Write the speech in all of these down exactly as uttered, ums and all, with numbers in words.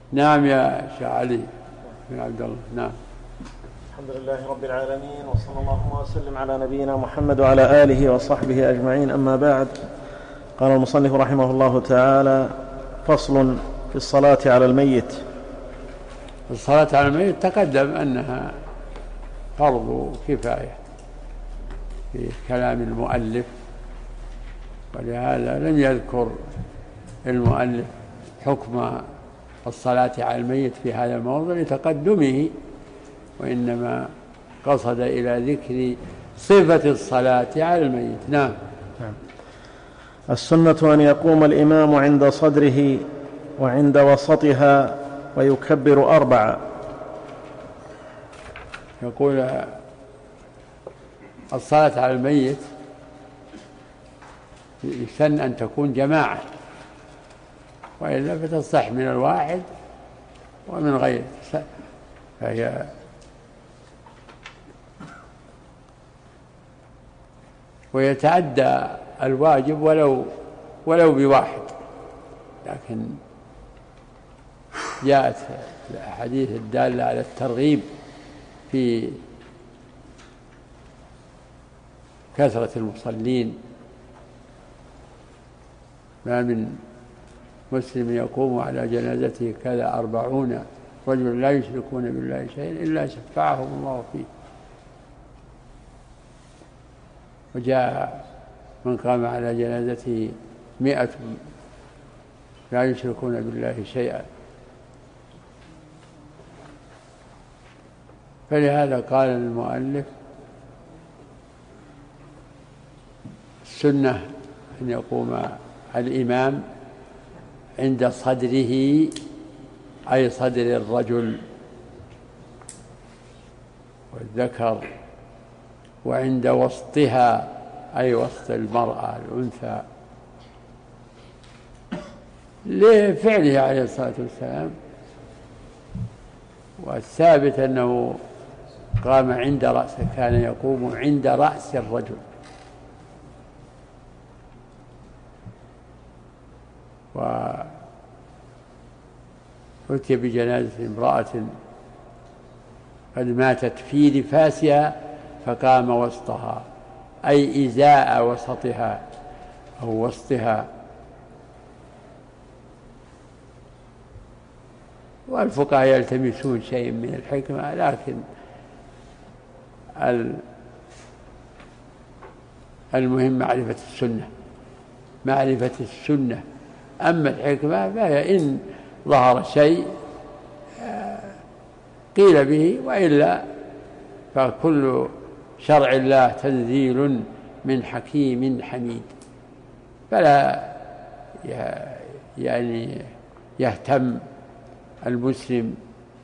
نعم يا شيخ علي بن عبد الله. نعم. الحمد لله رب العالمين، وصلى الله وسلم على نبينا محمد وعلى آله وصحبه أجمعين، أما بعد. قال المصنف رحمه الله تعالى: فصل في الصلاة على الميت. الصلاة على الميت تقدم أنها فرض كفاية في كلام المؤلف، ولهذا لم يذكر المؤلف حكم الصلاة على الميت في هذا الموضع لتقدمه، وإنما قصد إلى ذكر صفة الصلاة على الميت. نعم. السنة أن يقوم الإمام عند صدره وعند وسطها ويكبر أربعة. يقول الصلاة على الميت يسن أن تكون جماعة، وإلا فتصح من الواحد ومن غيره، فهي ويتعدى الواجب ولو ولو بواحد، لكن جاءت الأحاديث الدالة على الترغيب في كثرة المصلين. ما من مسلم يقوم على جنازته كذا أربعون رجل لا يشركون بالله شيئا إلا شفعهم الله فيه. وجاء من قام على جنازته مئة لا يشركون بالله شيئا. فلهذا قال المؤلف: السنة أن يقوم الإمام عند صدره، أي صدر الرجل والذكر، وعند وسطها، أي وسط المرأة الأنثى، لفعله عليه الصلاة والسلام. والثابت أنه قام عند رأسه، كان يقوم عند رأس الرجل. وأتي بجنازة امرأة قد ماتت في نفاسها فقام وسطها، أي إزاء وسطها أو وسطها. والفقهاء يلتمسون شيء من الحكمة، لكن المهم معرفة السنة معرفة السنة أما الحكمة فهي إن ظهر شيء قيل به، وإلا فكل شرع الله تنزيل من حكيم حميد، فلا يعني يهتم المسلم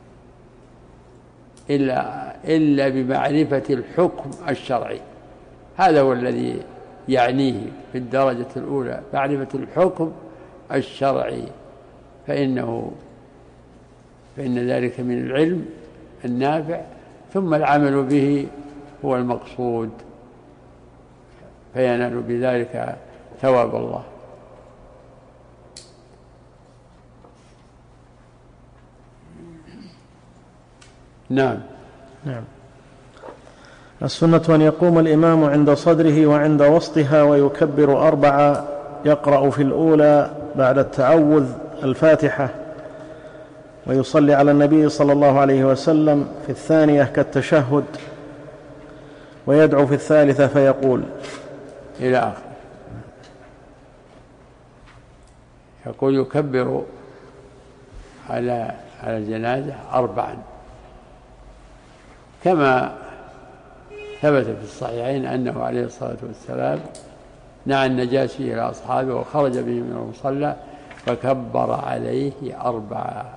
إلا, إلا بمعرفة الحكم الشرعي. هذا هو الذي يعنيه في الدرجة الأولى، معرفة الحكم الشرعي، فإنه فإن ذلك من العلم النافع، ثم العمل به هو المقصود، فينال بذلك ثواب الله. نعم. نعم. السنة أن يقوم الإمام عند صدره وعند وسطها ويكبر أربعة، يقرأ في الأولى بعد التعوذ الفاتحة، ويصلي على النبي صلى الله عليه وسلم في الثانية كالتشهد، ويدعو في الثالثة فيقول إلى آخر. يقول يكبر على على الجنازة أربعا، كما ثبت في الصحيحين أنه عليه الصلاة والسلام نعى النجاشي إلى أصحابه وخرج به من المصلى فكبر عليه أربعة،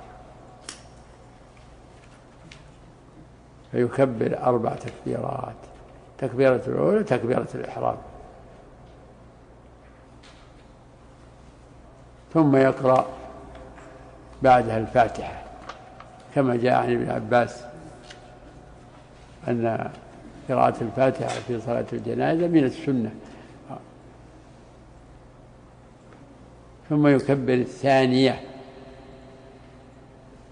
فيكبر أربع تكبيرات: تكبيرة الأولى تكبيرة الإحرام، ثم يقرأ بعدها الفاتحة، كما جاء عن ابن عباس أن قراءة الفاتحة في صلاة الجنازة من السنة. ثم يكبر الثانية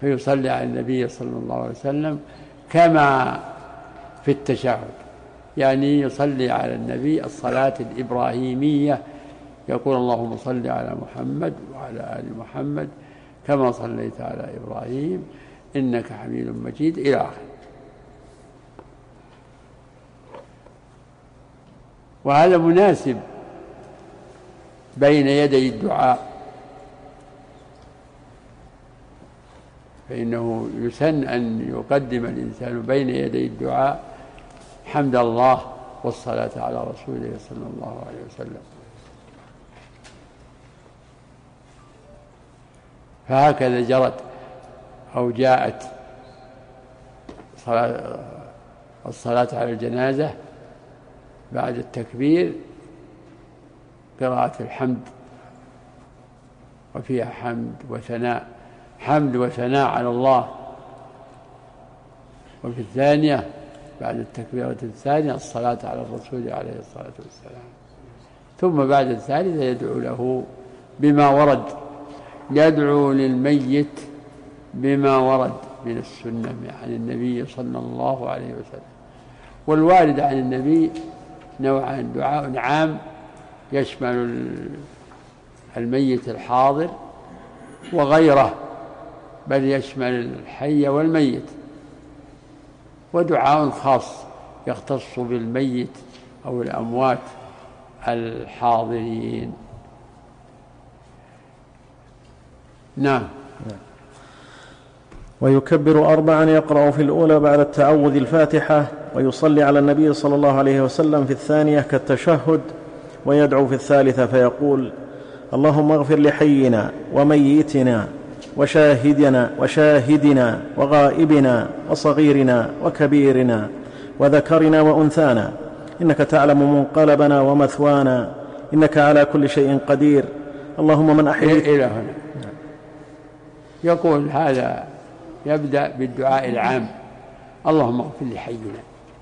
فيصلي على النبي صلى الله عليه وسلم كما في التشهد، يعني يصلي على النبي الصلاة الإبراهيمية، يقول اللهم صل على محمد وعلى آل محمد كما صليت على إبراهيم إنك حميد مجيد إلى آخره. وهذا مناسب بين يدي الدعاء، فإنه يسن أن يقدم الإنسان بين يدي الدعاء حمد الله والصلاة على رسوله صلى الله عليه وسلم. فهكذا جرت أو جاءت الصلاة على الجنازة بعد التكبير قراءة الحمد، وفيها حمد وثناء، حمد وثناء على الله. وفي الثانية بعد التكبيرة الثانية الصلاة على الرسول عليه الصلاة والسلام. ثم بعد الثالثة يدعو له بما ورد، يدعو للميت بما ورد من السنة عن النبي صلى الله عليه وسلم. والوارد عن النبي نوعان: دعاء عام يشمل الميت الحاضر وغيره، بل يشمل الحي والميت، ودعاء خاص يختص بالميت أو الأموات الحاضرين. نعم. ويكبر أربعا، يقرأ في الأولى بعد التعوذ الفاتحة، ويصلي على النبي صلى الله عليه وسلم في الثانية كالتشهد، ويدعو في الثالثة فيقول: اللهم اغفر لحينا وميتنا وشاهدنا وشاهدنا وغائبنا وصغيرنا وكبيرنا وذكرنا وأنثانا، إنك تعلم منقلبنا ومثوانا، إنك على كل شيء قدير. اللهم من أحييت إلى هنا يقول هذا، يبدأ بالدعاء العام: اللهم اغفر لحينا،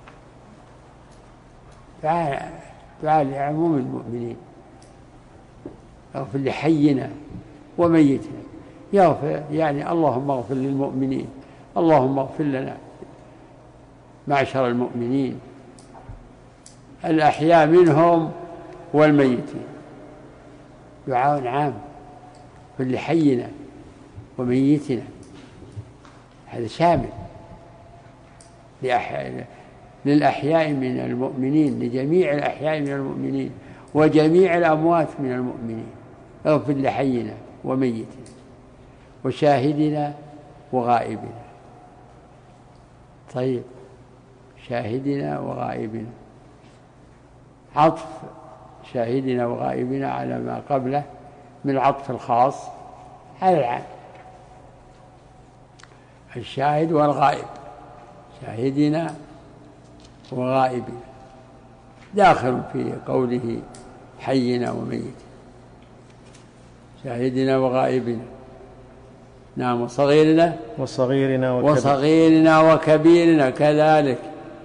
دعاء دعاء لعموم المؤمنين، اغفر لحينا وميتنا، يغفر يعني اللهم اغفر للمؤمنين، اللهم اغفر لنا معشر المؤمنين الأحياء منهم والميتين. دعاء عام: اغفر لحينا وميتنا، هذا شامل للأحياء من المؤمنين، لجميع الأحياء من المؤمنين وجميع الأموات من المؤمنين. اغفر لحينا وميتنا وشاهدنا وغائبنا. طيب، شاهدنا وغائبنا، عطف شاهدنا وغائبنا على ما قبله من العطف الخاص على العام: الشاهد والغائب، شاهدنا وغائبنا، داخل في قوله حينا وميتنا، شاهدنا وغائبنا. نعم. وصغيرنا وصغيرنا وكبيرنا, وصغيرنا وكبيرنا كذلك.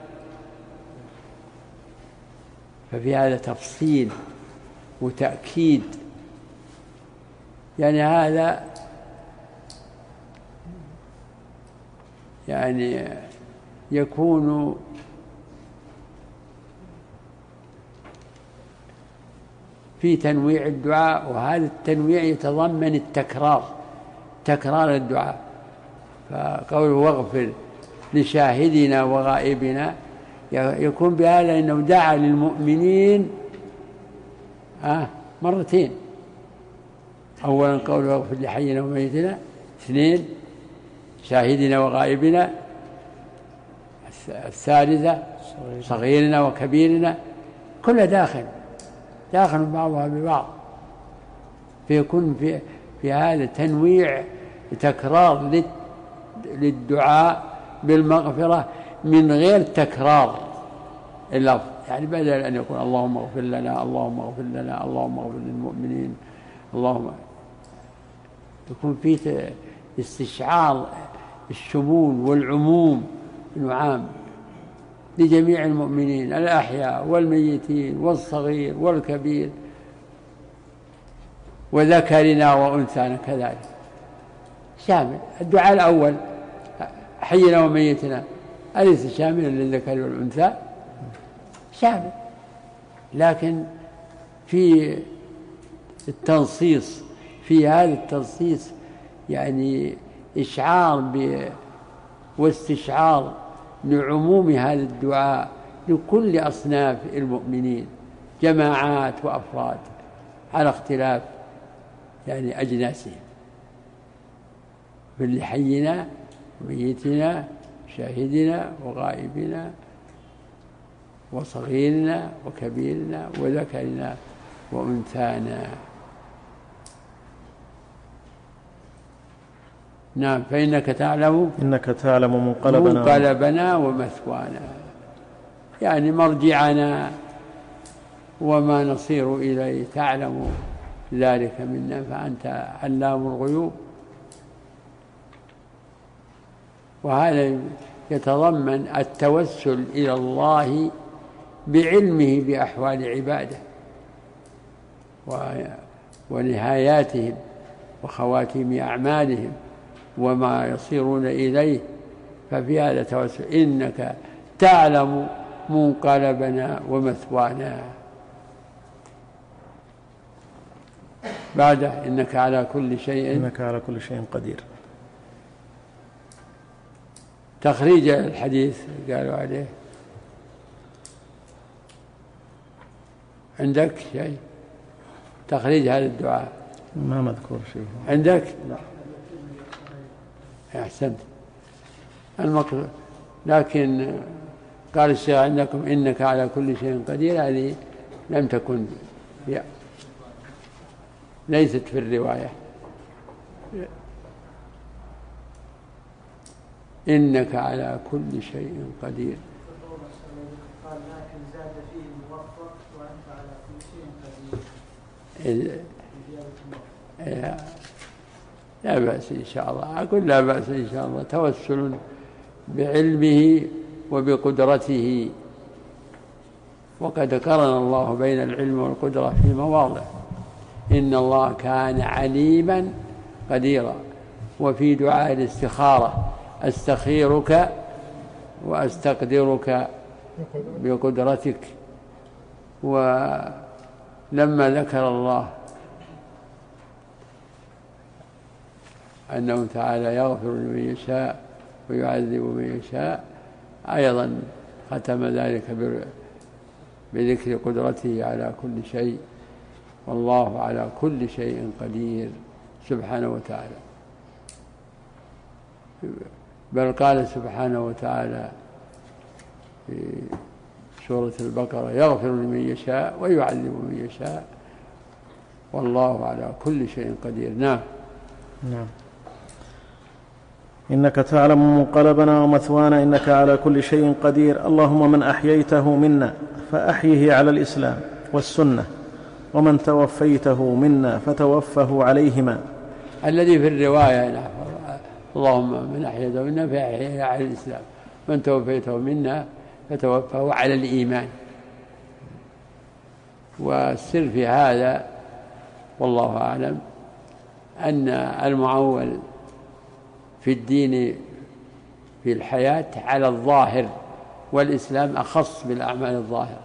ففي هذا تفصيل وتأكيد، يعني هذا يعني يكون في تنويع الدعاء، وهذا التنويع يتضمن التكرار، تكرار الدعاء. فقوله واغفر لشاهدنا وغائبنا يكون بهذا أنه دعا للمؤمنين آه مرتين: أولا قوله واغفر لحينا وميتنا، اثنين شاهدنا وغائبنا، الثالثة صغيرنا وكبيرنا، كلها داخل داخل بعضها ببعض، فيكون في, في هذا تنويع تكرار للدعاء بالمغفرة من غير تكرار اللفظ. يعني بدل أن يقول اللهم اغفر لنا اللهم اغفر لنا اللهم اغفر للمؤمنين، اللهم، يكون فيه استشعار الشمول والعموم العام لجميع المؤمنين الأحياء والميتين والصغير والكبير وذكرنا وأنثانا كذلك. شامل. الدعاء الأول حينا وميتنا أليس شاملا للذكر والأنثى؟ شامل. لكن في التنصيص، في هذا التنصيص يعني إشعار ب واستشعار لعموم هذا الدعاء لكل أصناف المؤمنين، جماعات وأفراد على اختلاف يعني أجناسهم، من حينا وميتنا شاهدنا وغائبنا وصغيرنا وكبيرنا وذكرنا وأنثانا. نعم. فإنك تعلم إنك تعلم منقلبنا منقلبنا ومثوانا، يعني مرجعنا وما نصير إليه، تعلم ذلك منا فأنت علام الغيوب. وهذا يتضمن التوسل إلى الله بعلمه بأحوال عباده ونهاياتهم وخواتيم أعمالهم وما يصيرون إليه، ففي هذا توسل. إنك تعلم منقلبنا ومثوانا. بعده إنك على كل شيء إنك على كل شيء قدير. تخريج الحديث قالوا عليه عندك شيء؟ تخريج هذا الدعاء ما مذكور شيء عندك؟ لا. أحسنت. المقصود لكن قال الشيخ عندكم إنك على كل شيء قدير، هذه لم تكن يعني ليست في الرواية. إنك على كل شيء قدير. قال لكن زاد فيه الموفق وأنت على كل شيء قدير. لا بأس إن شاء الله، أقول لا بأس إن شاء الله. توسل بعلمه وبقدرته، وقد قرن الله بين العلم والقدرة في مواضع. إن الله كان عليما قديرا. وفي دعاء الاستخارة أستخيرك وأستقدرك بقدرتك. ولما ذكر الله أنه تعالى يغفر لمن يشاء ويعذب من يشاء، أيضا ختم ذلك بذكر قدرته على كل شيء، والله على كل شيء قدير سبحانه وتعالى. بل قال سبحانه وتعالى في سورة البقرة يغفر لمن يشاء ويعذب من يشاء والله على كل شيء قدير. نعم. نعم. إنك تعلم منقلبنا ومثوانا إنك على كل شيء قدير. اللهم من أحييته منا فأحيه على الإسلام والسنة، ومن توفيته منا فتوفه عليهما. الذي في الرواية اللهم من أحييته منا فأحيه على الإسلام، من توفيته منا فتوفه على الإيمان. والسر في هذا والله أعلم أن المعول في الدين في الحياة على الظاهر، والإسلام أخص بالأعمال الظاهرة،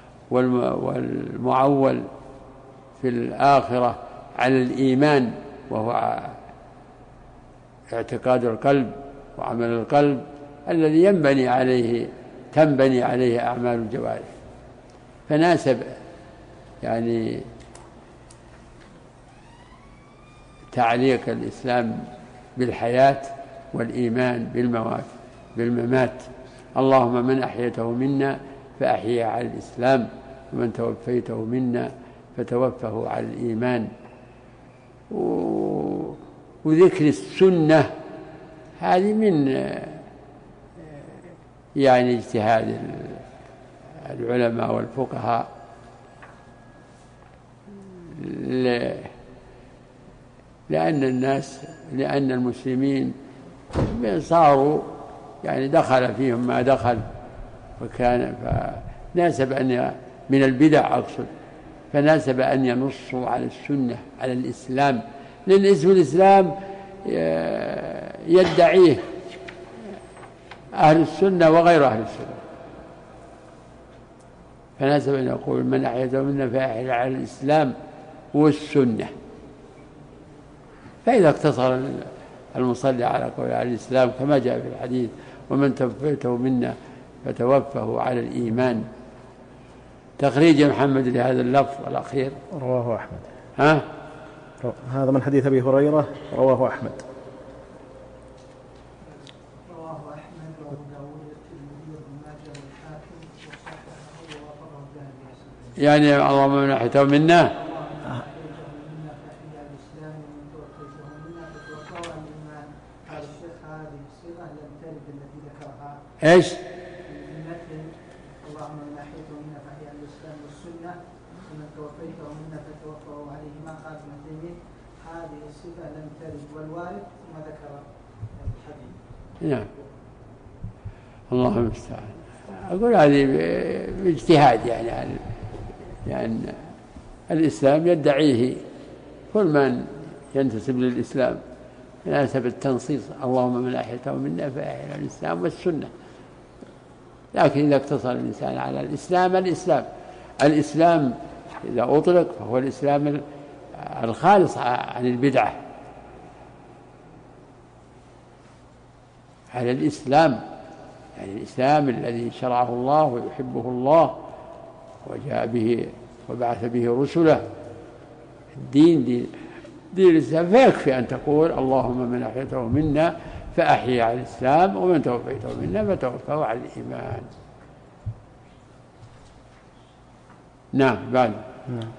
والمعول في الآخرة على الإيمان وهو اعتقاد القلب وعمل القلب الذي ينبني عليه تنبني عليه أعمال الجوارح. فناسب يعني تعليق الإسلام بالحياة والإيمان بالموات بالممات. اللهم من أحيته منا فأحيه على الإسلام، ومن توفيته منا فتوفه على الإيمان. وذكر السنة هذه من يعني اجتهاد العلماء والفقهاء، لأن الناس لأن المسلمين صاروا يعني دخل فيهم ما دخل، وكان فناسب أن من البدع أقصد فناسب أن ينصوا على السنة على الإسلام، لأن اسم الإسلام يدعيه أهل السنة وغير أهل السنة. فناسب أن يقول من أحيته منا فأحيا على الإسلام والسنة. فإذا اقتصر المصلي على قول على الإسلام كما جاء في الحديث ومن توفيته منا فتوفه على الإيمان. تخريج محمد لهذا اللفظ الأخير رواه أحمد. ها؟ هذا من حديث أبي هريرة رواه أحمد. رواه أحمد وأبو داود والترمذي وابن ماجه والحاكم وصححه ووافقه الذهبي. يعني اللهم من أحيته منا ايش؟ اللهم من احييته منا فاحيا على الاسلام والسنه ومن توفيته منا فتوفه عليهما. قال ابن تيميه هذه الصفه لم ترد والوارد ثم ذكر الحديث. نعم. الله المستعان. اقول هذه باجتهاد يعني يعني الاسلام يدعيه كل من ينتسب للاسلام يناسب التنصيص اللهم من احييته منا فاحيا على الاسلام والسنه. لكن إذا اقتصر الإنسان على الإسلام الإسلام الإسلام إذا أطلق فهو الإسلام الخالص عن البدعة، على الإسلام يعني الإسلام الذي شرعه الله ويحبه الله وجاء به وبعث به رسله. الدين دين, دين الإسلام. فيكفي أن تقول اللهم من أحيته منا فأحيي على الإسلام ومن توفيته منا فتوفه على الإيمان. نعم. بعد نعم.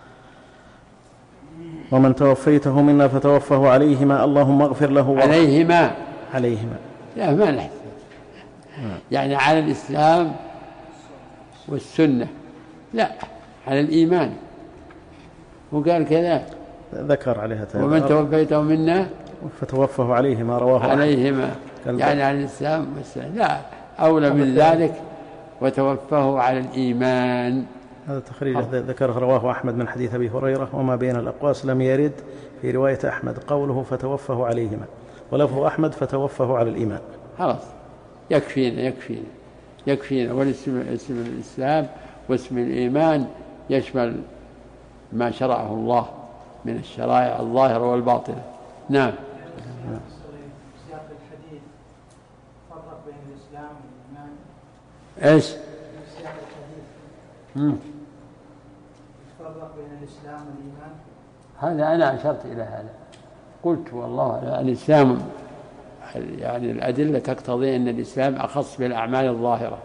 ومن توفيته منا فتوفه عليهما اللهم اغفر له. عليهما عليهما لا ما نحن يعني على الإسلام والسنة لا على الإيمان. وقال كذا ذكر عليها تابع. ومن توفيته منا فتوفه عليهما رواه عليهما يعني على الإسلام والسنة لا أولى من ذلك وتوفه على الإيمان. هذا تخريج ذكره رواه أحمد من حديث أبي هريرة وما بين الأقواس لم يرد في رواية أحمد قوله فتوفه عليهما ولفظ أحمد فتوفه على الإيمان. خلاص يكفينا يكفينا يكفينا. والاسم اسم الإسلام واسم الإيمان يشمل ما شرعه الله من الشرائع الظاهرة والباطنة. نعم. سياق الحديث فرق بين الإسلام والإيمان. إيش؟ سياق الحديث مم. فرق بين الإسلام والإيمان. هذا أنا أشرت إلى هذا قلت والله الإسلام يعني الأدلة تقتضي أن الإسلام أخص بالأعمال الظاهرة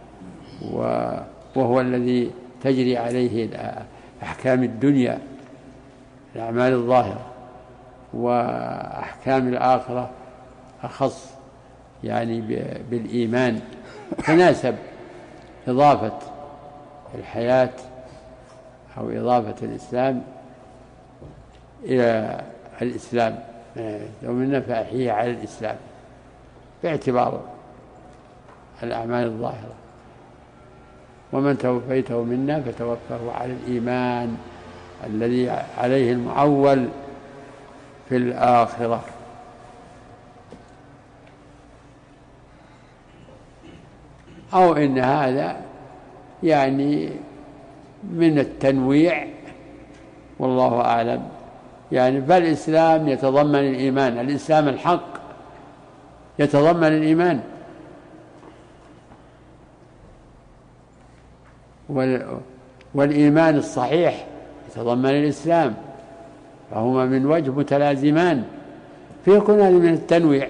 وهو الذي تجري عليه أحكام الدنيا الأعمال الظاهرة، وأحكام الآخرة أخص يعني بالإيمان. تناسب إضافة الحياة أو إضافة الإسلام إلى الإسلام ومن فأحيه على الإسلام باعتبار الأعمال الظاهرة. ومن توفيته منا فتوفه على الإيمان الذي عليه المعول في الآخرة. أو إن هذا يعني من التنويع والله أعلم يعني. فالإسلام يتضمن الإيمان، الإسلام الحق يتضمن الإيمان، والإيمان الصحيح يتضمن الإسلام، فهما من وجه متلازمان، فيكون هذا من التنويع.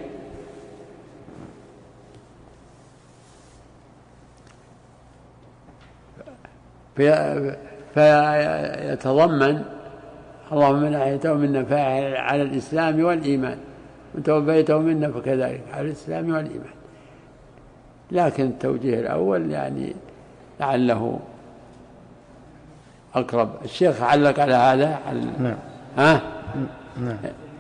فيتضمن اللهم من أحييته منا فاعل على الإسلام والإيمان وتوفيته منا فكذلك على الإسلام والإيمان. لكن التوجيه الأول يعني لعله أقرب. الشيخ علق على هذا على نعم. ها نعم.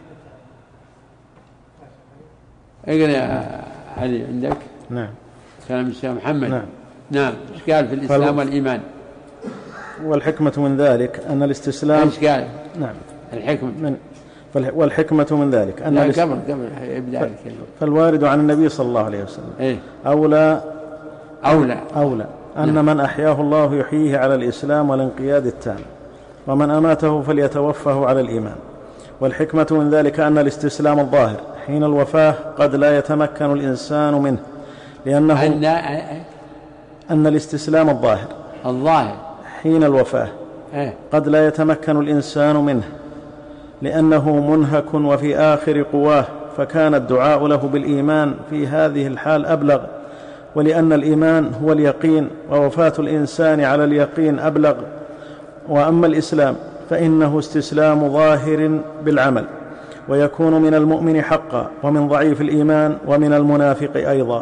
اقرأ يا علي عندك. نعم. كلام الشيخ محمد. نعم. نعم. ايش قال في الإسلام فالو... والإيمان؟ والحكمة من ذلك أن الاستسلام ايش قال؟ نعم. الحكمة من والحكمة من ذلك أن لا قبل قبل يبدأ الكلمة. فالوارد عن النبي صلى الله عليه وسلم إيه؟ أولى أولى أولى أن نعم. من أحياه الله يحييه على الإسلام والانقياد التام، ومن أماته فليتوفه على الإيمان. والحكمة من ذلك أن الاستسلام الظاهر حين الوفاة قد لا يتمكن الإنسان منه، لأنه أن, أن الاستسلام الظاهر الظاهر حين الوفاة إيه؟ قد لا يتمكن الإنسان منه، لأنه منهك وفي آخر قواه، فكان الدعاء له بالإيمان في هذه الحال أبلغ، ولأن الإيمان هو اليقين، ووفاة الإنسان على اليقين أبلغ. وأما الإسلام فإنه استسلام ظاهر بالعمل، ويكون من المؤمن حقا، ومن ضعيف الإيمان، ومن المنافق أيضا.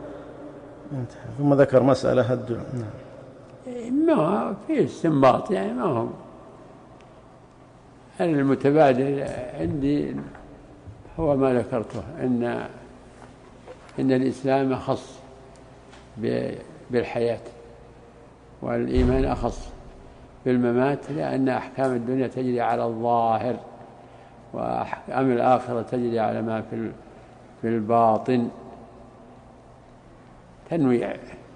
ثم ذكر مسألة الدعاء. ما في استنباط، يعني ما هو المتبادل عندي هو ما ذكرته، إن إن الإسلام أخص بالحياة، والإيمان أخص بالممات، لأن أحكام الدنيا تجري على الظاهر، وأحكام الآخرة تجري على ما في في الباطن. تنويع.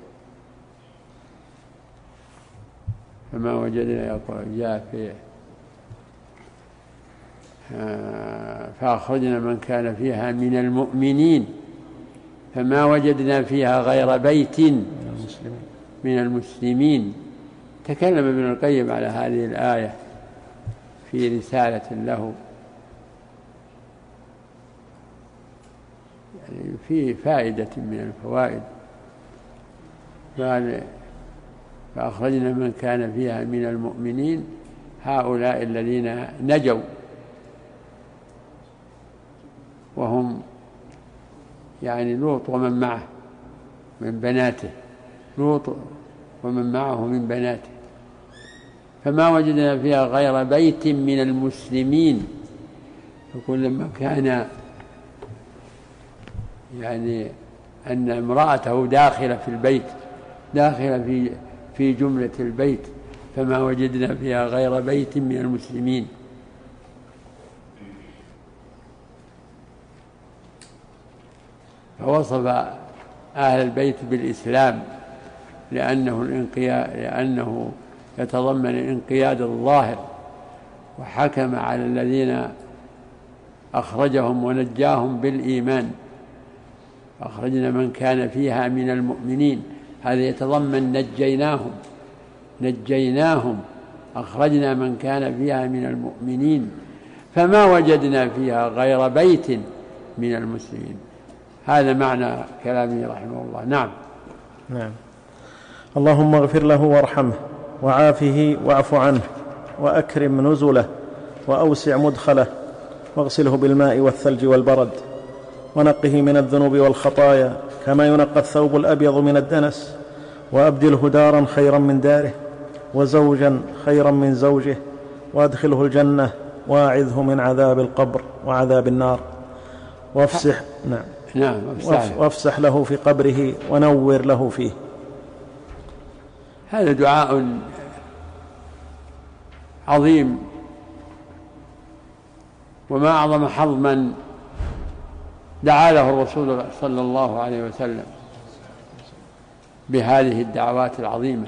فما وجدنا يقول جاء في فأخرجنا من كان فيها من المؤمنين فما وجدنا فيها غير بيت من المسلمين. تكلم ابن القيم على هذه الآية في رسالة له، يعني في فائدة من الفوائد. قال فأخرجنا من كان فيها من المؤمنين هؤلاء الذين نجوا، وهم يعني لوط ومن معه من بناته، لوط ومن معه من بناته. فما وجدنا فيها غير بيت من المسلمين. يقول لما كان يعني أن امرأته داخلة في البيت، داخلة في في جملة البيت، فما وجدنا فيها غير بيت من المسلمين. فوصف أهل البيت بالإسلام لأنه الانقياد، لأنه يتضمن الانقياد الظاهر، وحكم على الذين أخرجهم ونجاهم بالإيمان. أخرجنا من كان فيها من المؤمنين، هذا يتضمن نجيناهم نجيناهم أخرجنا من كان فيها من المؤمنين فما وجدنا فيها غير بيت من المسلمين. هذا معنى كلامه رحمه الله. نعم. نعم. اللهم اغفر له وارحمه وعافه واعف عنه وأكرم نزله وأوسع مدخله واغسله بالماء والثلج والبرد ونقه من الذنوب والخطايا كما ينقى الثوب الأبيض من الدنس، وأبدله دارا خيرا من داره وزوجا خيرا من زوجه، وأدخله الجنة وأعذه من عذاب القبر وعذاب النار، وافسح نعم نعم وافسح له في قبره ونور له فيه. هذا دعاء عظيم، وما أعظم حظ من دعا له الرسول صلى الله عليه وسلم بهذه الدعوات العظيمة.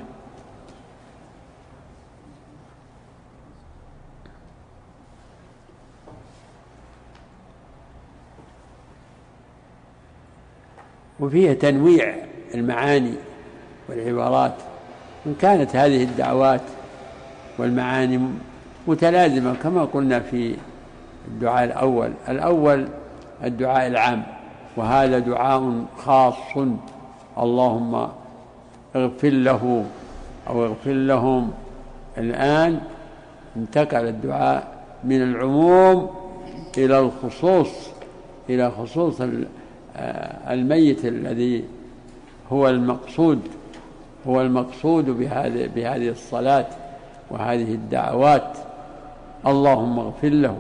وفيها تنويع المعاني والعبارات، إن كانت هذه الدعوات والمعاني متلازمة كما قلنا في الدعاء الأول الأول الدعاء العام، وهذا دعاء خاص، اللهم اغفر له أو اغفر لهم. الآن انتقل الدعاء من العموم إلى الخصوص، إلى خصوص الميت الذي هو المقصود هو المقصود بهذه بهذه الصلاة وهذه الدعوات. اللهم اغفر له.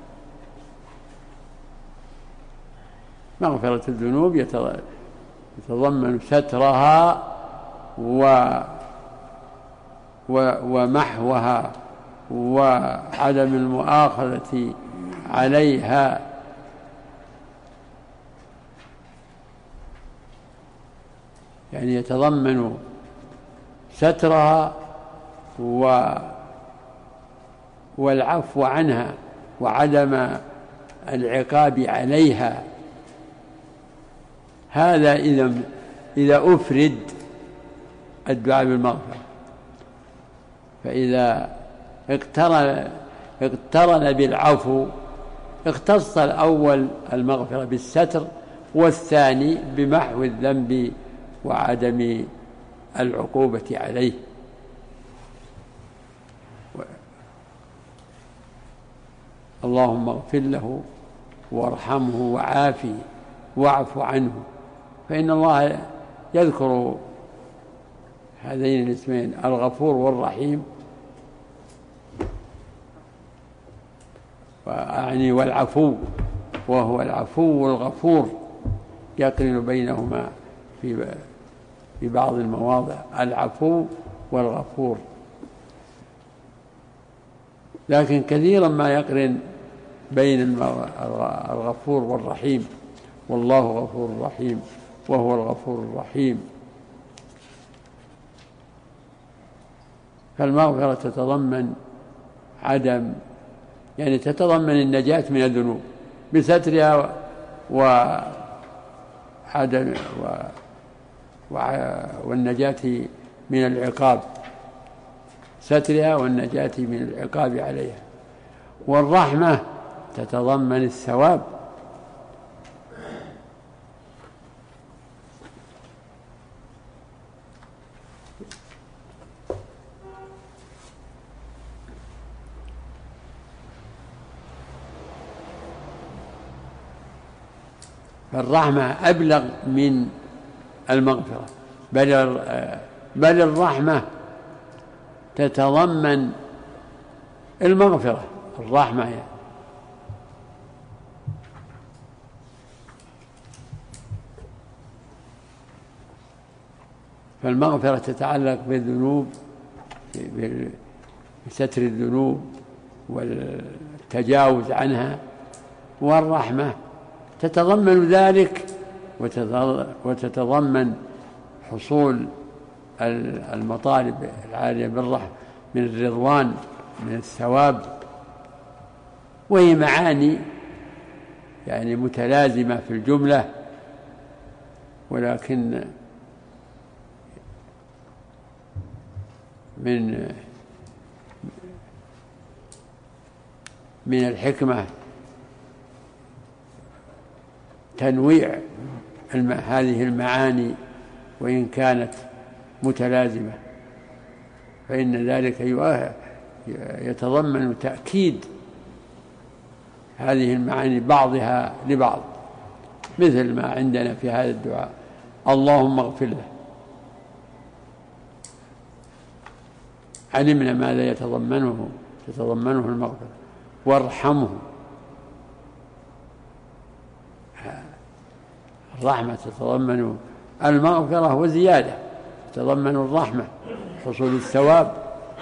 مغفرة الذنوب يتضمن سترها ومحوها وعدم المؤاخذة عليها. يعني يتضمن سترها و والعفو عنها وعدم العقاب عليها. هذا إذا إذا أفرد الدعاء بالمغفرة. فإذا اقترن اقترن بالعفو اختص الأول المغفرة بالستر والثاني بمحو الذنب وعدم العقوبة عليه. اللهم اغفر له وارحمه وعافه واعف عنه، فإن الله يذكر هذين الاسمين الغفور والرحيم، يعني والعفو، وهو العفو والغفور يقرن بينهما في في بعض المواضع، العفو والغفور. لكن كثيرا ما يقرن بين الغفور والرحيم، والله غفور رحيم وهو الغفور الرحيم. فالمغفرة تتضمن عدم يعني تتضمن النجاة من الذنوب بسترها وعدم والنجاة من العقاب، سترها والنجاة من العقاب عليها. والرحمة تتضمن الثواب، فالرحمة أبلغ من المغفرة، بل بل الرحمة تتضمن المغفرة. الرحمة يعني فالمغفرة تتعلق بالذنوب، بستر الذنوب والتجاوز عنها، والرحمة تتضمن ذلك وتتضمن حصول المطالب العالية بالرحمة من الرضوان من الثواب، وهي معاني يعني متلازمة في الجملة، ولكن من من الحكمة تنويع هذه المعاني وإن كانت متلازمة، فإن ذلك يتضمن تأكيد هذه المعاني بعضها لبعض، مثل ما عندنا في هذا الدعاء: اللهم اغفر له، علمنا ماذا يتضمنه تتضمنه المغفرة، وارحمه. الرحمة تتضمن المغفرة وزيادة، تتضمن الرحمة حصول الثواب.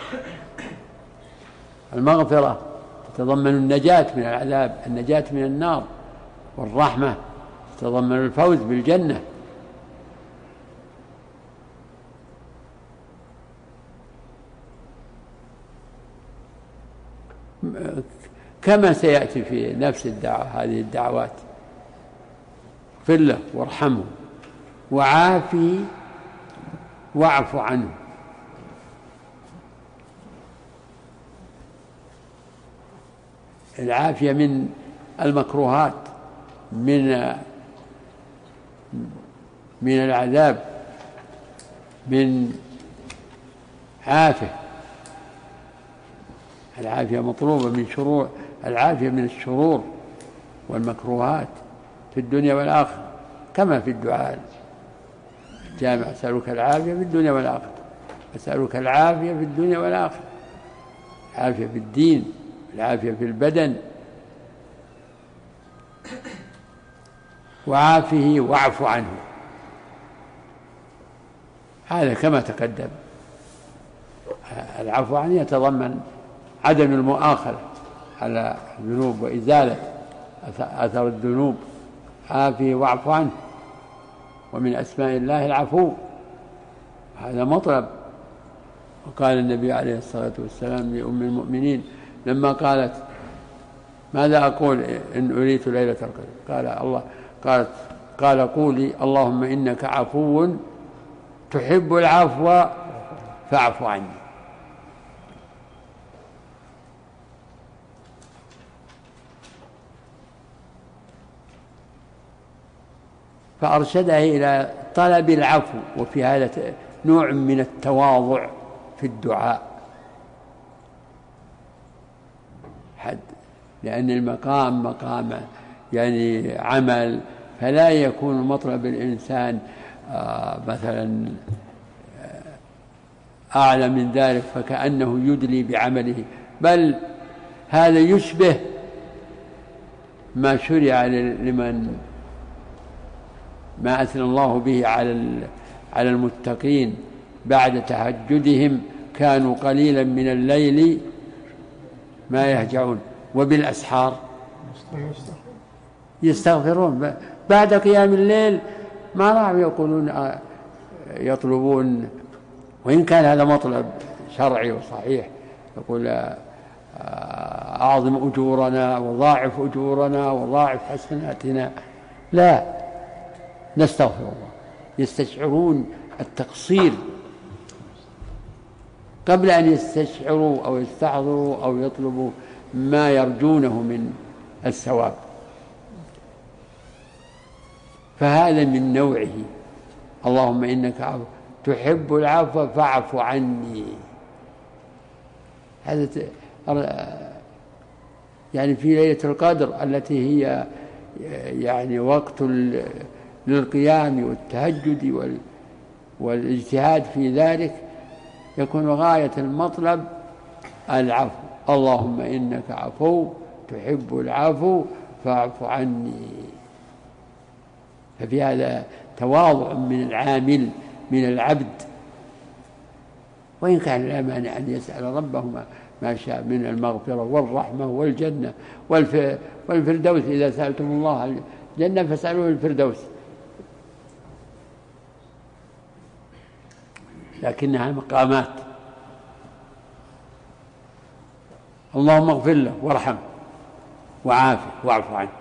المغفرة تتضمن النجاة من العذاب، النجاة من النار، والرحمة تتضمن الفوز بالجنة. كما سيأتي في نفس الدعوة هذه الدعوات: اغفر له وارحمه وعافه واعف عنه. العافية من المكروهات، من من العذاب، من عافية. العافية مطلوبة من شرور، العافية من الشرور والمكروهات في الدنيا والآخرة، كما في الدعاء الجامع: أسألك العافية في الدنيا والآخرة، أسألك العافية في الدنيا والآخرة، العافية في الدين، العافية في البدن. وعافه واعف عنه، هذا كما تقدم. العفو عنه يتضمن عدم المؤاخذة، على الذنوب وإزالة أثر الذنوب. عافه واعف عنه، ومن أسماء الله العفو، هذا مطلب. وقال النبي عليه الصلاة والسلام لأم المؤمنين لما قالت ماذا أقول إن أريت ليلة القدر؟ قال الله قالت قال قولي اللهم إنك عفو تحب العفو فاعف عني. فأرشدها إلى طلب العفو، وفي هذا نوع من التواضع في الدعاء، حد لأن المقام مقام يعني عمل، فلا يكون مطلب الإنسان آه مثلا أعلى من ذلك فكأنه يدلي بعمله، بل هذا يشبه ما شرع لمن ما أثنى الله به على على المتقين بعد تهجدهم كانوا قليلا من الليل ما يهجعون وبالأسحار يستغفرون. بعد قيام الليل ما راحوا يقولون يطلبون، وإن كان هذا مطلب شرعي وصحيح، يقول أعظم أجورنا وضاعف أجورنا وضاعف حسناتنا، لا، نستغفر الله. يستشعرون التقصير قبل أن يستشعروا أو يستحضروا أو يطلبوا ما يرجونه من الثواب، فهذا من نوعه. اللهم إنك عفو تحب العفو فاعف عني. هذا يعني في ليلة القدر التي هي يعني وقت للقيام والتهجد والاجتهاد في ذلك، يكون غاية المطلب العفو. اللهم إنك عفو تحب العفو فاعف عني. ففي هذا تواضع من العامل من العبد، وإن كان لا مانع أن يسأل ربه ما شاء من المغفرة والرحمة والجنة والفردوس. إذا سألتم الله الجنة فاسألوه الفردوس، لكنها مقامات. اللهم اغفر له وارحمه وعافه واعف عنه.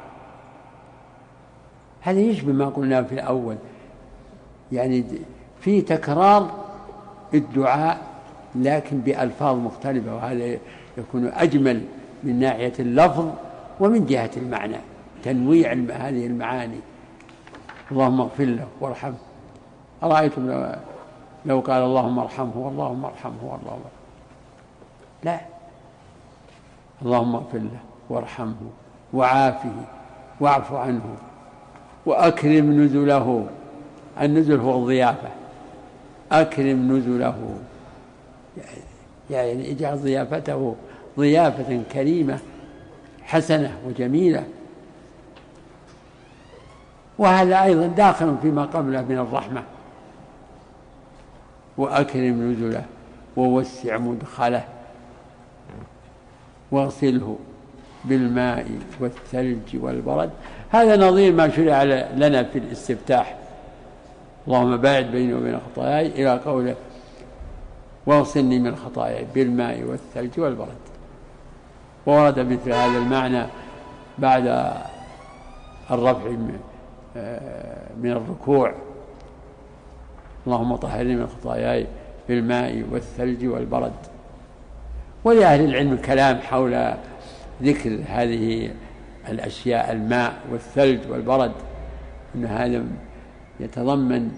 هذا يشبه ما قلنا في الأول، يعني في تكرار الدعاء لكن بألفاظ مختلفة، وهذا يكون أجمل من ناحية اللفظ ومن جهة المعنى، تنويع هذه المعاني. اللهم اغفر له وارحمه. أرأيتم لو, لو قال اللهم ارحمه واللهم ارحمه والله، لا، اللهم اغفر له وارحمه وعافه واعف عنه وأكرم نزله. النزل هو الضيافة، أكرم نزله يعني اجعل ضيافته ضيافة كريمة حسنة وجميلة. وهذا أيضا داخل فيما قبله من الرحمة. وأكرم نزله ووسع مدخله واغسله بالماء والثلج والبرد. هذا نظير ما شرع لنا في الاستفتاح، اللهم باعد بيني وبين خطاياي، إلى قوله واغسلني من خطاياي بالماء والثلج والبرد. وورد مثل هذا المعنى بعد الرفع من الركوع، اللهم طهرني من خطاياي بالماء والثلج والبرد. ولأهل العلم كلام حول ذكر هذه الأشياء، الماء والثلج والبرد، أن هذا يتضمن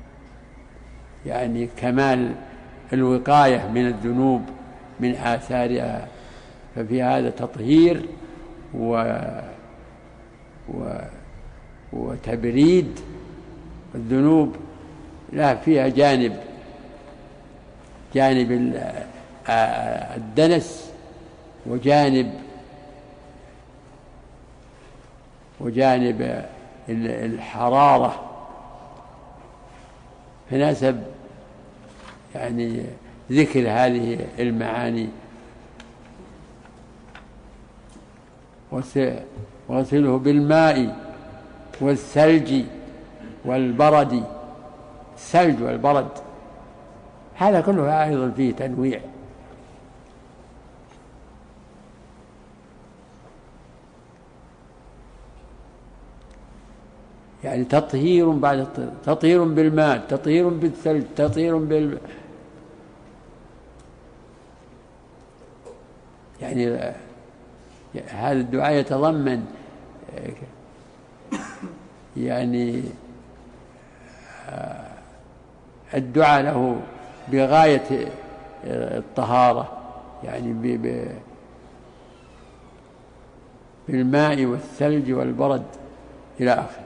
يعني كمال الوقاية من الذنوب من آثارها، ففي هذا تطهير و... و... وتبريد الذنوب. لا، فيها جانب جانب الدنس وجانب وجانب الحرارة، فناسب يعني ذكر هذه المعاني واغسله بالماء والثلج والبرد. الثلج والبرد هذا كله أيضا فيه تنويع. يعني تطهير بعد الطهير، تطهير بالماء، تطهير بالثلج، تطهير بال يعني هذا الدعاء يتضمن يعني الدعاء له بغاية الطهارة، يعني بالماء والثلج والبرد إلى آخره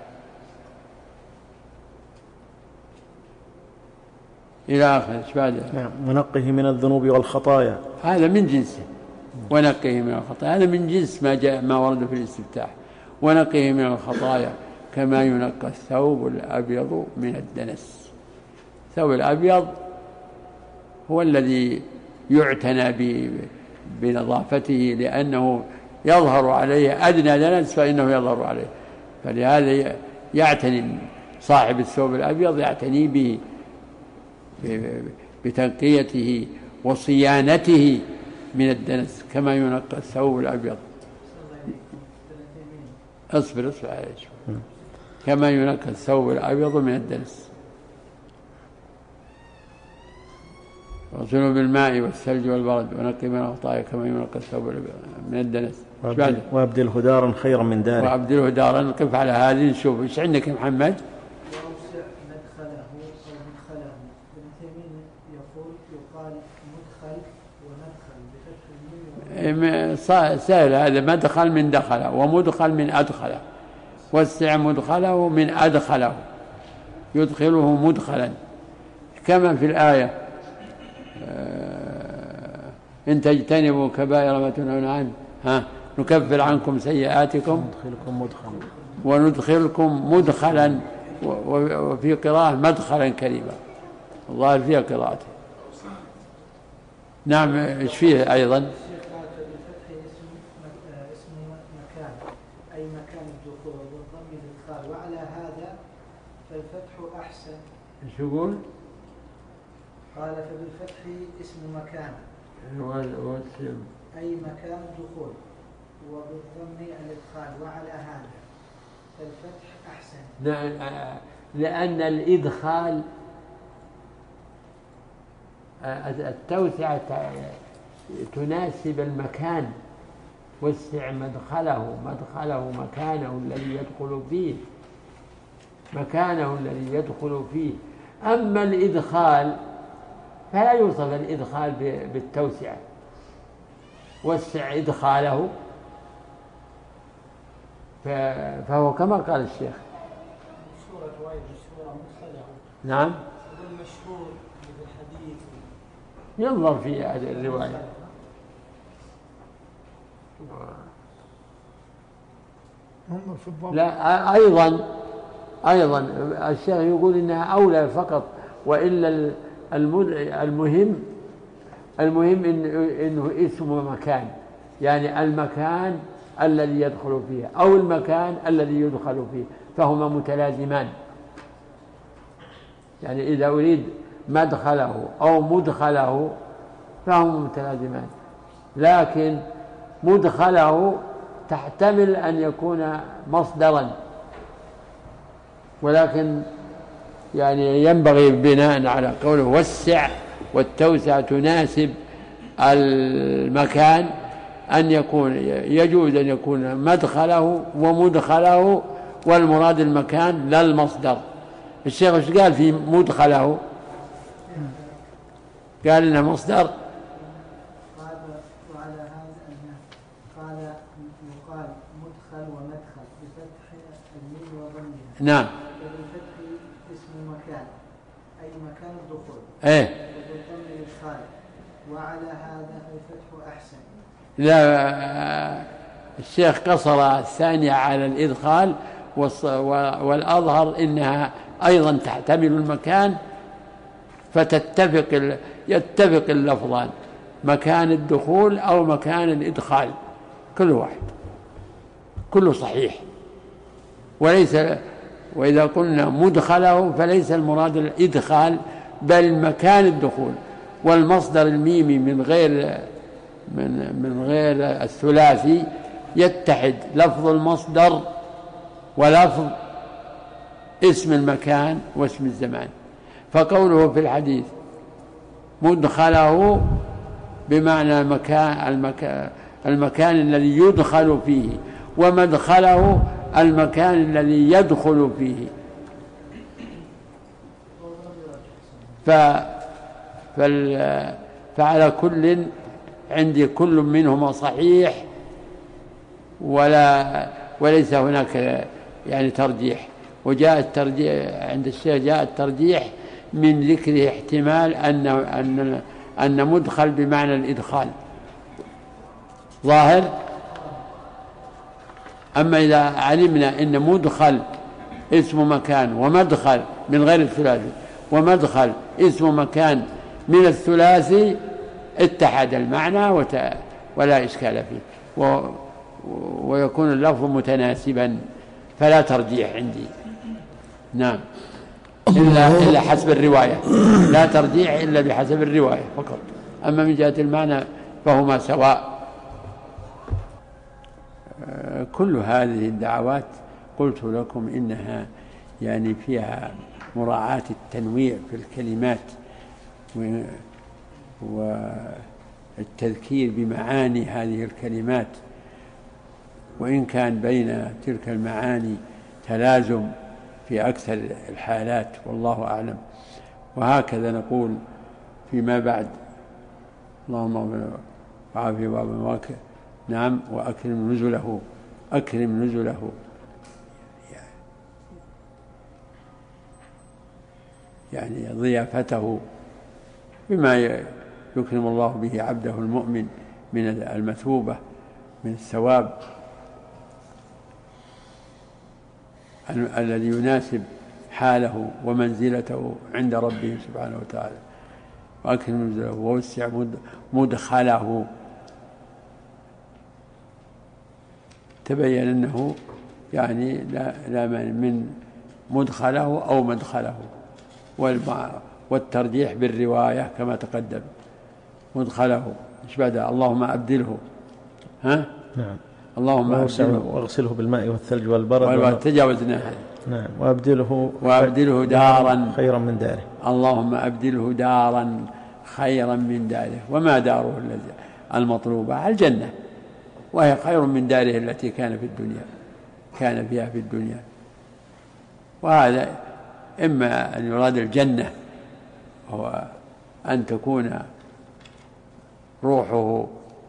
إلى آخره. نعم. ونقه من الذنوب والخطايا، هذا من جنسه. ونقه من الخطايا هذا من جنس ما جاء ما ورد في الاستفتاح. ونقه من الخطايا كما ينقى الثوب الأبيض من الدنس. الثوب الأبيض هو الذي يعتنى بنظافته، لأنه يظهر عليه أدنى دنس فإنه يظهر عليه، فلهذا يعتني صاحب الثوب الأبيض يعتني به بتنقيته وصيانته من الدنس كما ينقى الثوب الأبيض. اصبر اصبر عليه شوي. كما ينقى الثوب الأبيض من الدنس. واغسله بالماء والثلج والبرد ونقي من الخطايا كما ينقى الثوب من الدنس. وابدله دارا خيرا من داره. وابدله دارا. نقف على هذه نشوف ايش عندك يا محمد. وأوسع مدخله أو مدخله. ابن تيمية يقول يقال مدخل ومدخل بفتح الميم. سهل هذا. مدخل من دخله، ومدخل من أدخله. وسع مدخله من أدخله، يدخله مدخلا كما في الآية إن تجتنبوا كبائر ما تنهون عنه ها نكفر عنكم سيئاتكم وندخلكم مدخلا، وفي قراءة مدخلا كريما. الظاهر فيها قراءته. نعم. ايش فيه أيضا؟ اسم مكان أي مكان الدخول والضم الإدخال، وعلى هذا فالفتح أحسن. ايش يقول؟ قال فبالفتح اسم مكان أي مكان الدخول، وبالضم الإدخال، وعلى هذا فالفتح أحسن. لأن الإدخال التوسعة تناسب المكان. وسع مدخله، مدخله مكانه الذي يدخل فيه، مكانه الذي يدخل فيه. أما الإدخال فلا يوصف الإدخال بالتوسعة. وسع إدخاله فهو كما قال الشيخ. نعم. المشهور بالحديث ينظر في هذه الرواية. لا أيضا أيضا الشيخ يقول إنها أولى فقط، وإلا المهم المهم إنه اسم مكان، يعني المكان الذي يدخل فيه أو المكان الذي يدخل فيه، فهما متلازمان. يعني إذا أريد مدخله أو مدخله فهما متلازمان، لكن مدخله تحتمل أن يكون مصدرا، ولكن يعني ينبغي بناء على قوله وسع، والتوسعة تناسب المكان، أن يكون يجوز أن يكون مدخله ومدخله، والمراد المكان لا المصدر. الشيخ ايش قال في مدخله؟ قال إنه مصدر. قال وعلى هذا أنه قال يقال مدخل ومدخل بفتح الميم وضمها. نعم. وبالفتح اسم مكان أي مكان الدخول. إيه. وبالضم الإدخال، وعلى هذا الفتح أحسن. لا الشيخ قصر الثانية على الإدخال، والأظهر إنها أيضا تحتمل المكان، فتتفق يتفق اللفظان، مكان الدخول أو مكان الإدخال كل واحد. كله صحيح، وليس وإذا قلنا مدخله فليس المراد الإدخال بل مكان الدخول، والمصدر الميمي من غير من من غير الثلاثي يتحد لفظ المصدر ولفظ اسم المكان واسم الزمان. فقوله في الحديث مدخله بمعنى المكان, المكان, المكان الذي يدخل فيه، ومدخله المكان الذي يدخل فيه. ف فعلى كل عندي كل منهما صحيح، ولا وليس هناك يعني ترجيح. وجاء الترجيح عند الشيخ جاء الترجيح من ذكر احتمال أن أن أن مدخل بمعنى الإدخال ظاهر. أما إذا علمنا أن مدخل اسم مكان ومدخل من غير الثلاثي ومدخل اسم مكان من الثلاثي اتحد المعنى ولا إشكال فيه، و ويكون اللفظ متناسبا، فلا ترجيح عندي. نعم، إلا, إلا حسب الرواية، لا ترجيح إلا بحسب الرواية فقط. أما من جهة المعنى فهما سواء. كل هذه الدعوات قلت لكم إنها يعني فيها مراعاة التنويع في الكلمات والتذكير بمعاني هذه الكلمات، وإن كان بين تلك المعاني تلازم في أكثر الحالات، والله أعلم. وهكذا نقول فيما بعد: اللهم وعافي بابا نعم وأكرم نزله، أكرم نزله يعني ضيافته بما يكرم الله به عبده المؤمن من المثوبة من الثواب الذي يناسب حاله ومنزلته عند ربه سبحانه وتعالى. وأكرم نزله ووسع مدخله. تبين أنه يعني لا, لا من مدخله أو مدخله، والترجيح بالرواية كما تقدم. مدخله إيش بعدها؟ اللهم أبدله ها نعم اللهم أبدله واغسله بالماء والثلج والبرد وتجاوزناها. نعم وأبدله وأبدله دارا خيرا من داره. اللهم أبدله دارا خيرا من داره. وما داره المطلوبة؟ الجنة، وهي خير من داره التي كان في الدنيا كان فيها في الدنيا. وهذا إما أن يراد الجنة هو أن تكون روحه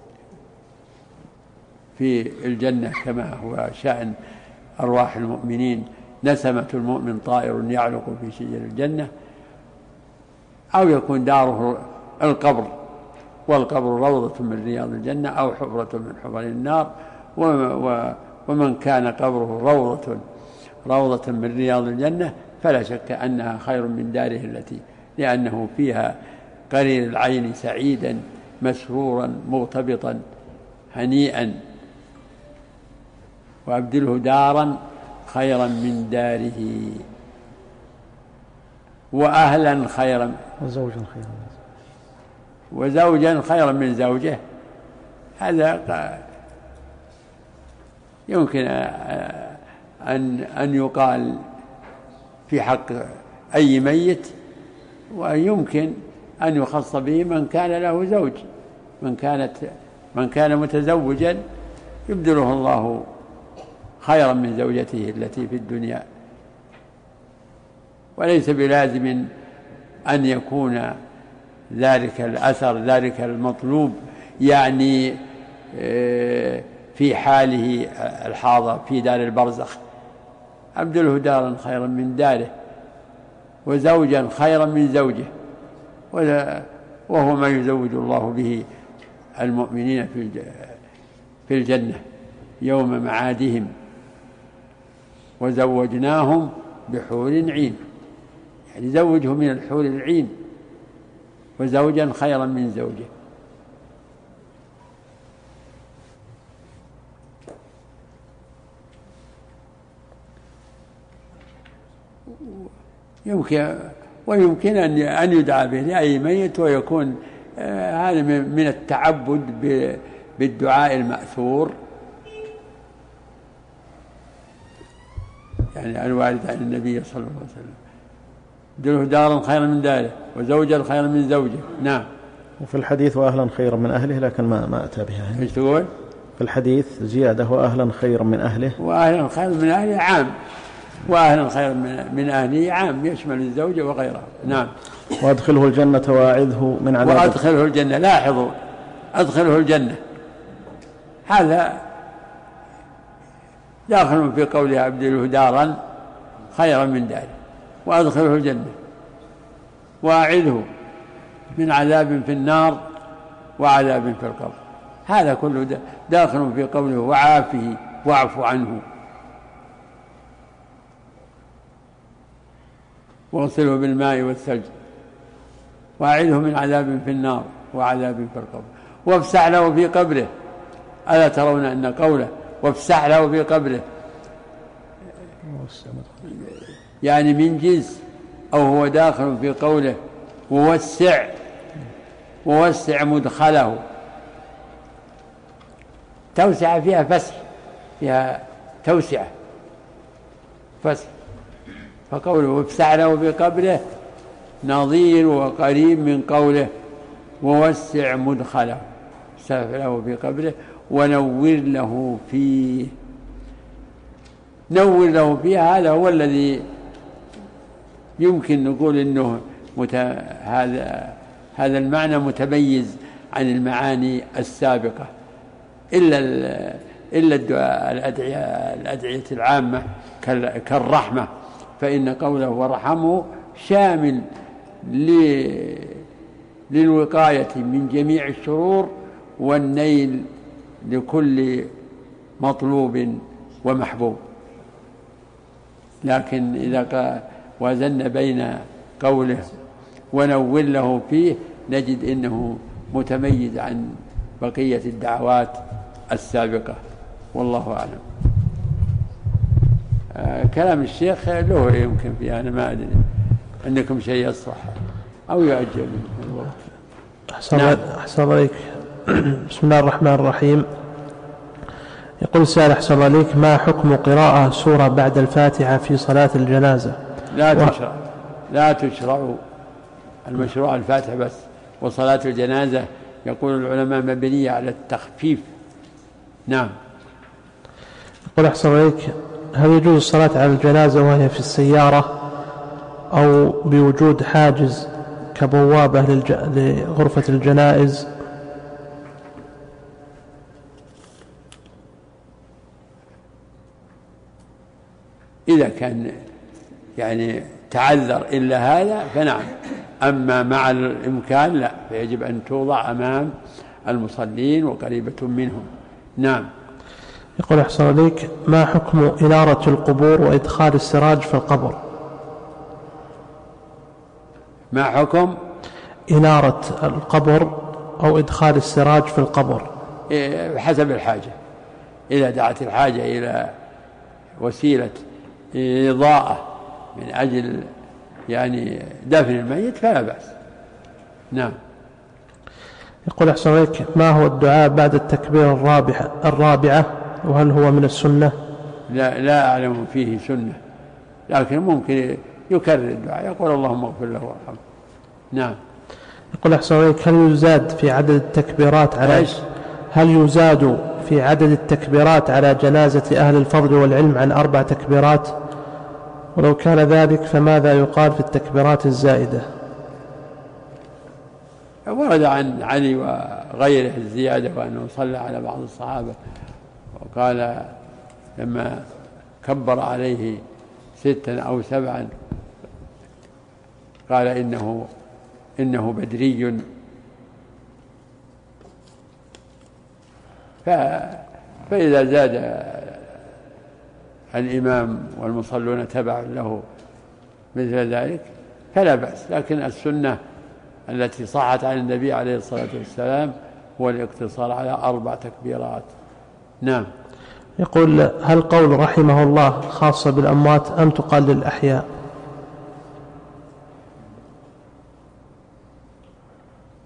في الجنة كما هو شأن أرواح المؤمنين، نسمة المؤمن طائر يعلق في شجر الجنة، أو يكون داره القبر، والقبر روضة من رياض الجنة أو حفرة من حفر النار. ومن كان قبره روضة روضة من رياض الجنة فلا شك أنها خير من داره التي، لأنه فيها قرير العين سعيدا مسرورا مغتبطا هنيئا. وأبدله دارا خيرا من داره، وأهلا خيرا، وزوجا خيرا وزوجا خيرا من زوجه. هذا يمكن أن أن يقال في حق أي ميت، ويمكن أن يخص به من كان له زوج. من كانت من كان متزوجا يبدله الله خيرا من زوجته التي في الدنيا. وليس بلازم أن يكون ذلك الأثر ذلك المطلوب يعني في حاله الحاضر في دار البرزخ. أبدله دارا خيرا من داره، وزوجا خيرا من زوجه، وهو ما يزوج الله به المؤمنين في الجنة يوم معادهم. وزوجناهم بحور عين، يعني زوجه من الحور العين، وزوجا خيرا من زوجه. يمكن ويمكن أن يدعى به لأي ميت، ويكون هذا من التعبد بالدعاء المأثور، يعني الوارد عن النبي صلى الله عليه وسلم: ادله دارا خيرا من داره وزوجا خيرا من زوجه. نعم. وفي الحديث وأهلا خيرا من أهله، لكن ما ما أتى بها. ايش تقول؟ في الحديث زيادة وأهلا خيرا من أهله. وأهلا خيرا من أهله عام، وأهلا خيرا من أهله عام، يشمل الزوجة وغيرها. نعم. وأدخله الجنة وأعذه من عذاب. وأدخله الجنة، لاحظوا، أدخله الجنة، هذا داخل في قوله: أبدله دارا خيرا من داره وأدخله الجنة وأعذه من عذاب في النار وعذاب في القبر. هذا كله داخل في قوله: وعافه واعف عنه واغسله بالماء والثلج وأعذه من عذاب في النار وعذاب في القبر وافسح له في قبره. ألا ترون أن قوله وافسح له في قبره يعني من جنس، أو هو داخل في قوله ووسع ووسع مدخله، توسع فيها فسح، فيها توسعة فسح. فقوله وافسح له في قبره نظير وقريب من قوله ووسع مدخله، افسح له في قبره ونور له فيه. نور له فيه هذا هو الذي يمكن نقول انه مت... هذا هذا المعنى متميز عن المعاني السابقة، إلا ال... إلا الدعاء الأدعية الأدعية العامة كالرحمة، فإن قوله وارحمه شامل ل... للوقاية من جميع الشرور والنيل لكل مطلوب ومحبوب. لكن إذا وزن بين قوله ونور له فيه نجد إنه متميز عن بقية الدعوات السابقة، والله أعلم. آه كلام الشيخ له يمكن فيه، أنا ما أدري عندكم شيء يصلح أو يؤجل الوقت. أحسن نعم. أحسن عليك. بسم الله الرحمن الرحيم. يقول سائل: أحسن عليك، ما حكم قراءة سورة بعد الفاتحة في صلاة الجنازة؟ لا تشرع و... لا تشرع المشروع الفاتحة بس، وصلاة الجنازة يقول العلماء مبنية على التخفيف. نعم. يقول أحسن عليك، هل يجوز الصلاة على الجنازة وهي في السيارة أو بوجود حاجز كبوابة للج... لغرفة الجنائز؟ إذا كان يعني تعذر إلا هذا فنعم، أما مع الإمكان لا، فيجب أن توضع أمام المصلين وقريبة منهم. نعم. يقول أحسن عليك، ما حكم إنارة القبور وإدخال السراج في القبر؟ ما حكم إنارة القبر أو إدخال السراج في القبر؟ حسب الحاجة، إذا دعت الحاجة إلى وسيلة إضاءة من أجل يعني دفن الميت فلا بأس. نعم. يقول أحسن عليك، ما هو الدعاء بعد التكبير الرابعة الرابعة وهل هو من السنة؟ لا لا أعلم فيه سنة، لكن ممكن يكرر الدعاء، يقول اللهم اغفر له وارحمه. نعم. يقول أحسن عليك، هل يزاد في عدد التكبيرات على إيش؟ هل يزاد في عدد التكبيرات على جنازة أهل الفضل والعلم عن أربع تكبيرات؟ ولو كان ذلك فماذا يقال في التكبيرات الزائدة؟ ورد عن علي وغيره الزيادة، وأنه صلى على بعض الصحابة وقال لما كبر عليه ستا أو سبعا قال إنه إنه بدري. فإذا زاد الإمام والمصلون تبع له مثل ذلك فلا بأس، لكن السنة التي صحت عن النبي عليه الصلاة والسلام هو الاقتصار على أربع تكبيرات. نعم. يقول: هل قول رحمه الله خاصة بالأموات أم تقال للأحياء؟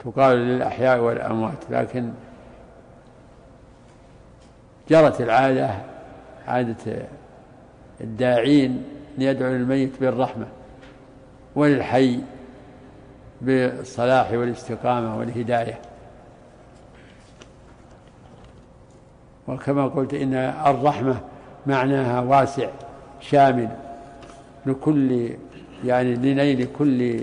تقال للأحياء والأموات، لكن جرت العادة عادة الداعين يدعو للميت بالرحمة وللحي بالصلاح والاستقامة والهداية. وكما قلت إن الرحمة معناها واسع شامل لكل يعني لنيل كل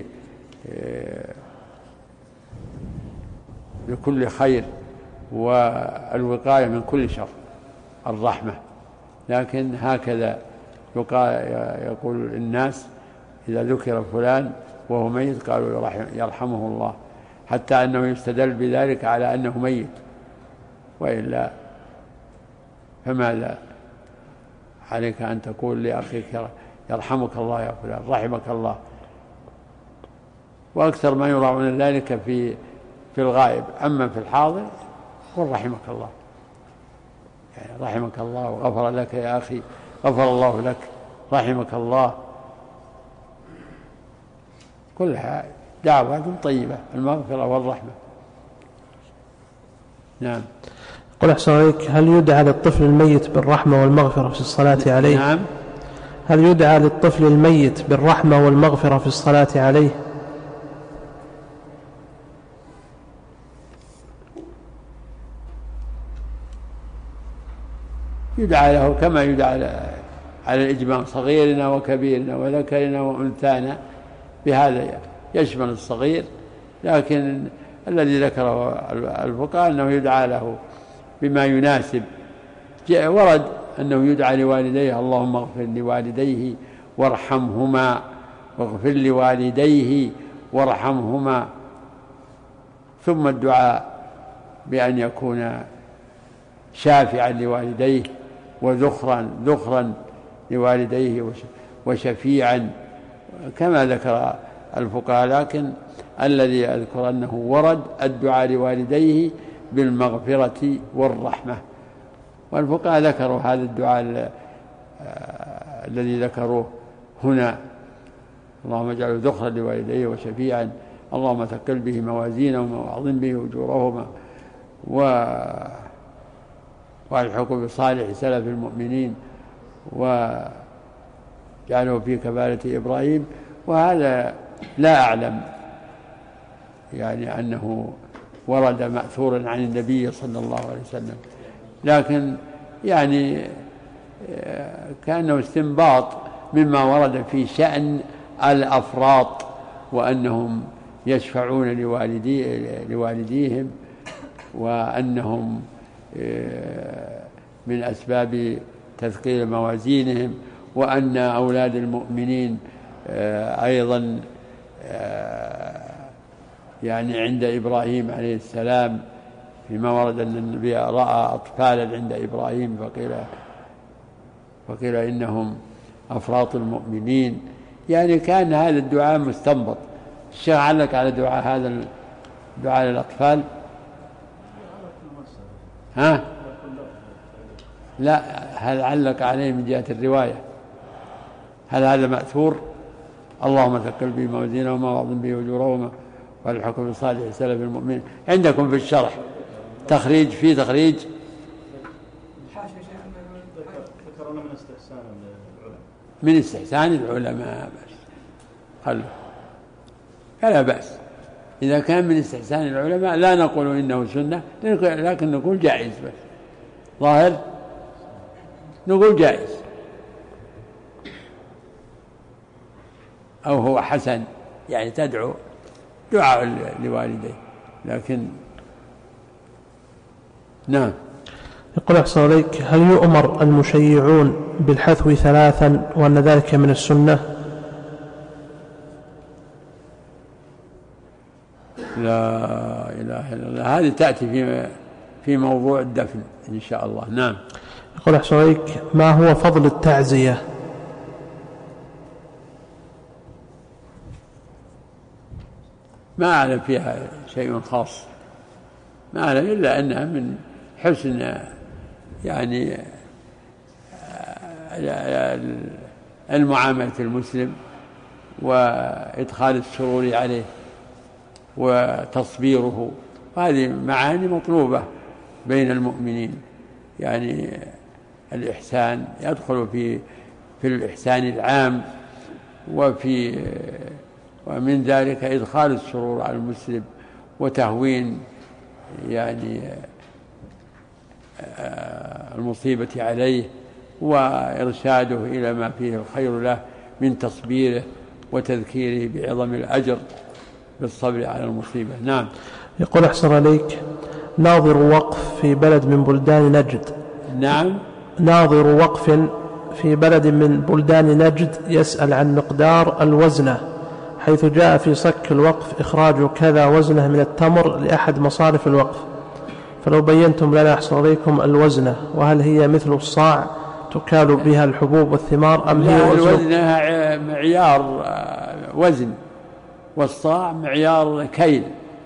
لكل خير والوقاية من كل شر الرحمة. لكن هكذا يقول الناس إذا ذكر فلان وهو ميت قالوا يرحمه الله، حتى أنه يستدل بذلك على أنه ميت، وإلا فماذا عليك أن تقول لأخيك يرحمك الله يا فلان، رحمك الله. وأكثر ما يراعون ذلك في في الغائب، أما في الحاضر قل رحمك الله، يعني رحمك الله وغفر لك يا أخي، غفر الله لك، رحمك الله، كلها دعوات طيبة، المغفرة والرحمة. نعم. قل أحسن عليك، هل يدعى للطفل الميت بالرحمة والمغفرة في الصلاة عليه؟ نعم. هل يدعى للطفل الميت بالرحمة والمغفرة في الصلاة عليه؟ يدعى له كما يدعى على الإجماع صغيرنا وكبيرنا وذكرنا وأنثانا، بهذا يشمل الصغير، لكن الذي ذكره الفقهاء أنه يدعى له بما يناسب. ورد أنه يدعى لوالديه اللهم اغفر لوالديه وارحمهما، واغفر لوالديه وارحمهما، ثم الدعاء بأن يكون شافعا لوالديه وذخرا ذخرا لوالديه وشفيعا كما ذكر الفقهاء. لكن الذي أذكر أنه ورد الدعاء لوالديه بالمغفرة والرحمة، والفقهاء ذكروا هذا الدعاء الذي ذكروه هنا، اللهم اجعله ذخرا لوالديه وشفيعا، اللهم ثقل به موازينهما وأعظم به أجورهما والحكم بصالح سلف المؤمنين وجعله في كفالة إبراهيم. وهذا لا أعلم يعني أنه ورد مأثورا عن النبي صلى الله عليه وسلم، لكن يعني كأنه استنباط مما ورد في شأن الأفراط، وأنهم يشفعون لوالدي لوالديهم، وأنهم من أسباب تثقيل موازينهم، وأن أولاد المؤمنين أيضا يعني عند إبراهيم عليه السلام، فيما ورد أن النبي رأى أطفالا عند إبراهيم فقيل, فقيل إنهم أفراط المؤمنين. يعني كان هذا الدعاء مستنبط. الشيخ علق على دعاء هذا الدعاء للأطفال؟ ها؟ لا، هل علق عليه من جهة الرواية؟ هل هذا مأثور؟ اللهم ثقل به موازينهما وأعظم به أجورهما والحكم بصالح سلف المؤمنين. عندكم في الشرح تخريج في تخريج ذكرنا من استحسان العلماء من استحسان العلماء بس خلوا فلا بأس. إذا كان من استحسان العلماء لا نقول إنه سنة، لكن نقول جائز، بس ظاهر نقول جائز أو هو حسن، يعني تدعو دعاء لوالديه، لكن نعم. يقول أحسن عليك، هل يؤمر المشيعون بالحثو ثلاثا وأن ذلك من السنة؟ لا إله إلا الله، هذه تأتي في في موضوع الدفن إن شاء الله. نعم. يقول أحسن عليك، ما هو فضل التعزية؟ ما أعلم فيها شيء خاص، ما أعلم إلا أنها من حسن يعني المعاملة المسلم وإدخال السرور عليه، وتصبيره. هذه معاني مطلوبة بين المؤمنين، يعني الإحسان يدخل في في الإحسان العام، وفي ومن ذلك إدخال السرور على المسلم وتهوين يعني المصيبة عليه وإرشاده إلى ما فيه الخير له من تصبيره وتذكيره بعظم الأجر بالصبر على المصيبة. نعم. يقول أحسن عليك، ناظر وقف في بلد من بلدان نجد. نعم. ناظر وقف في بلد من بلدان نجد يسأل عن مقدار الوزنة، حيث جاء في صك الوقف إخراج كذا وزنة من التمر لأحد مصارف الوقف، فلو بينتم لنا أحسن عليكم الوزنة، وهل هي مثل الصاع تكال بها الحبوب والثمار أم هي وزن؟ الوزنة معيار وزن، والصاع معيار كيل،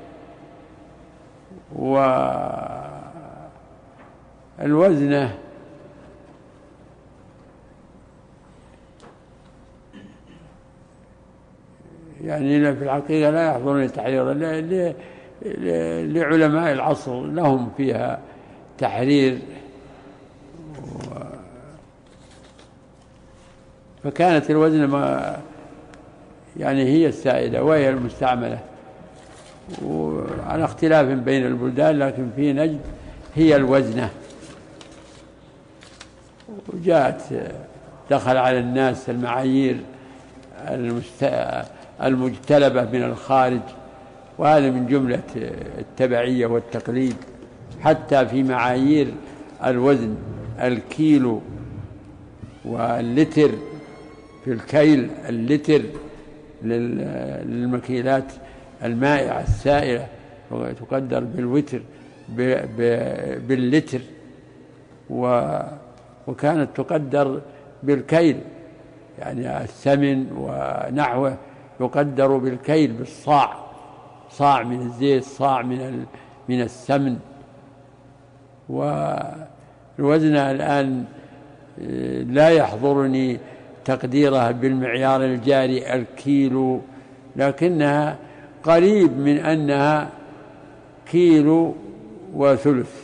والوزنة يعني في الحقيقة لا يحضرني تحريرا لعلماء العصر لهم فيها تحرير، فكانت الوزنة ما يعني هي السائدة وهي المستعملة، وعلى اختلاف بين البلدان، لكن في نجد هي الوزنة. وجاءت دخل على الناس المعايير المجتلبة من الخارج، وهذا من جملة التبعية والتقليد، حتى في معايير الوزن الكيلو واللتر في الكيل، اللتر للمكيلات المائعة السائلة تقدر بالوتر باللتر، وكانت تقدر بالكيل، يعني الثمن ونحوه يقدر بالكيل بالصاع، صاع من الزيت، صاع من من السمن. والوزنة الآن لا يحضرني تقديرها بالمعيار الجاري الكيلو، لكنها قريب من أنها كيلو وثلث،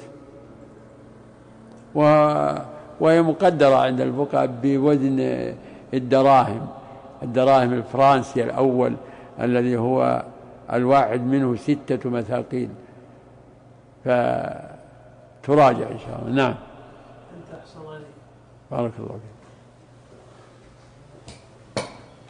وهي مقدرة عند الفقهاء بوزن الدراهم، الدراهم الفرنسي الأول الذي هو الواحد منه ستة مثاقيل، فتراجع إن شاء الله. نعم. أنت أحسن عليك. بارك الله فيك.